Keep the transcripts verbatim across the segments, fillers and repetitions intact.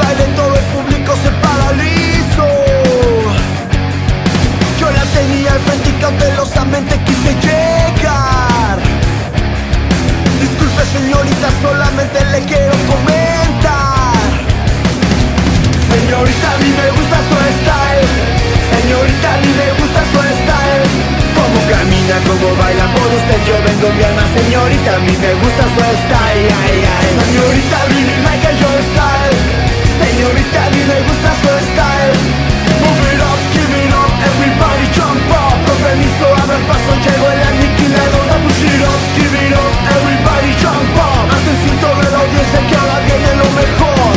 baile todo el público se paralizó. Yo la tenía al frente y cautelosamente quise llegar. Disculpe señorita, solamente le quiero comentar. Señorita, a mí me gusta su style. Señorita, a mí me gusta su style. Cómo camina, cómo baila por usted, yo vengo mi alma. Señorita, a mí me gusta su style. Ay, ay. Señorita, I really like your style. Señorita, a mí me gusta su style. Move it up, give it up, everybody jump up. Con permiso, abran paso, llegó el aniquilador. Da push it up, give it up, everybody jump up. Atención toda la audiencia que ahora viene lo mejor.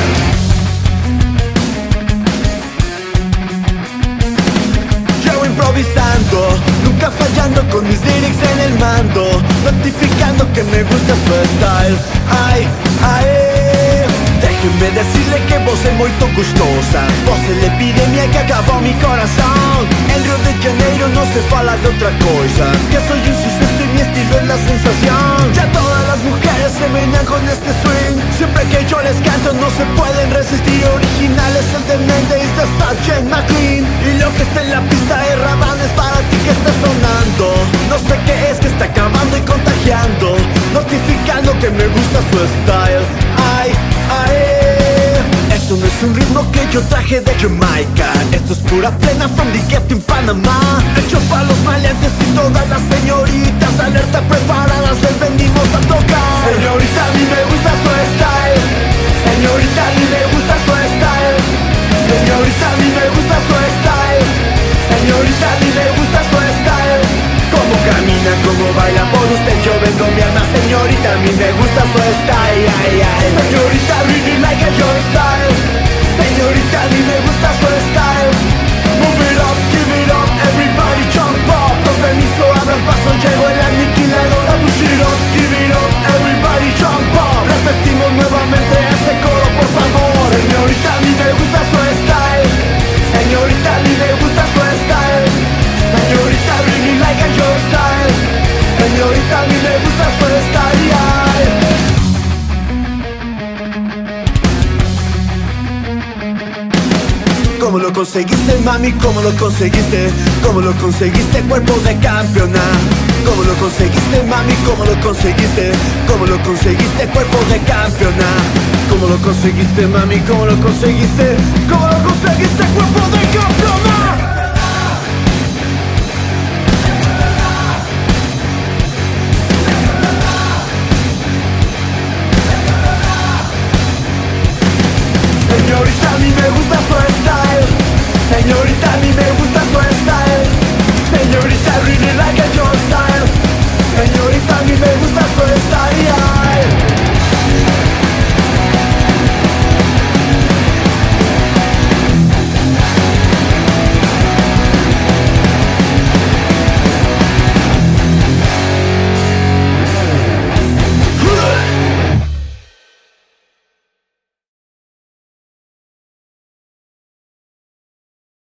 Llevo improvisando, nunca fallando con mis lyrics en el mando, notificando que me gusta su style. Ay, ay. Déjenme decirle que vos es muy gustosa. Vos es l'epidemia que acabó mi corazón. En Río de Janeiro no se fala de otra cosa, que soy un suceso y mi estilo es la sensación. Ya todas las mujeres se menean con este swing. Siempre que yo les canto no se pueden resistir. Original es el demente, es de Sergeant McLean. Y lo que está en la pista de Raban es para ti que está sonando. No sé qué es que está acabando y contagiando, notificando que me gusta su style. Ay, ay. Esto no es un ritmo que yo traje de Jamaica. Esto es pura plena from the ghetto en Panamá. Hecho para los maleantes y todas las señoritas. Alerta preparadas, les venimos a tocar. Señorita, a mí me gusta su style. Señorita, a mí me gusta su style. Señorita, a mí me gusta su style. Señorita, a mí me gusta su style. Cómo camina, cómo baila por usted, yo vengo mi alma. Señorita, a mí me gusta su style. Ay, ay. Señorita, I really like your style. Señorita, a mí me gusta su style. Move it up, give it up, everybody jump up. Con permiso, abran paso, llegó el aniquilador. A push it up, give it up, everybody jump up. Repetimos nuevamente ese coro, por favor. Señorita, a mí me gusta su style. Señorita, a mí me gusta su style. Señorita, I really like your style. Señorita, a mí me gusta su style. ¿Cómo lo conseguiste, mami? ¿Cómo lo conseguiste? ¿Cómo lo conseguiste, cuerpo de campeona? ¿Cómo lo conseguiste, mami? ¿Cómo lo conseguiste? ¿Cómo lo conseguiste, cuerpo de campeona? ¿Cómo lo conseguiste, mami? ¿Cómo lo conseguiste? ¿Cómo lo conseguiste, cuerpo de campeona?